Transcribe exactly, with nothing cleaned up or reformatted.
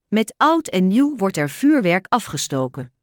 Met oud en nieuw wordt er vuurwerk afgestoken.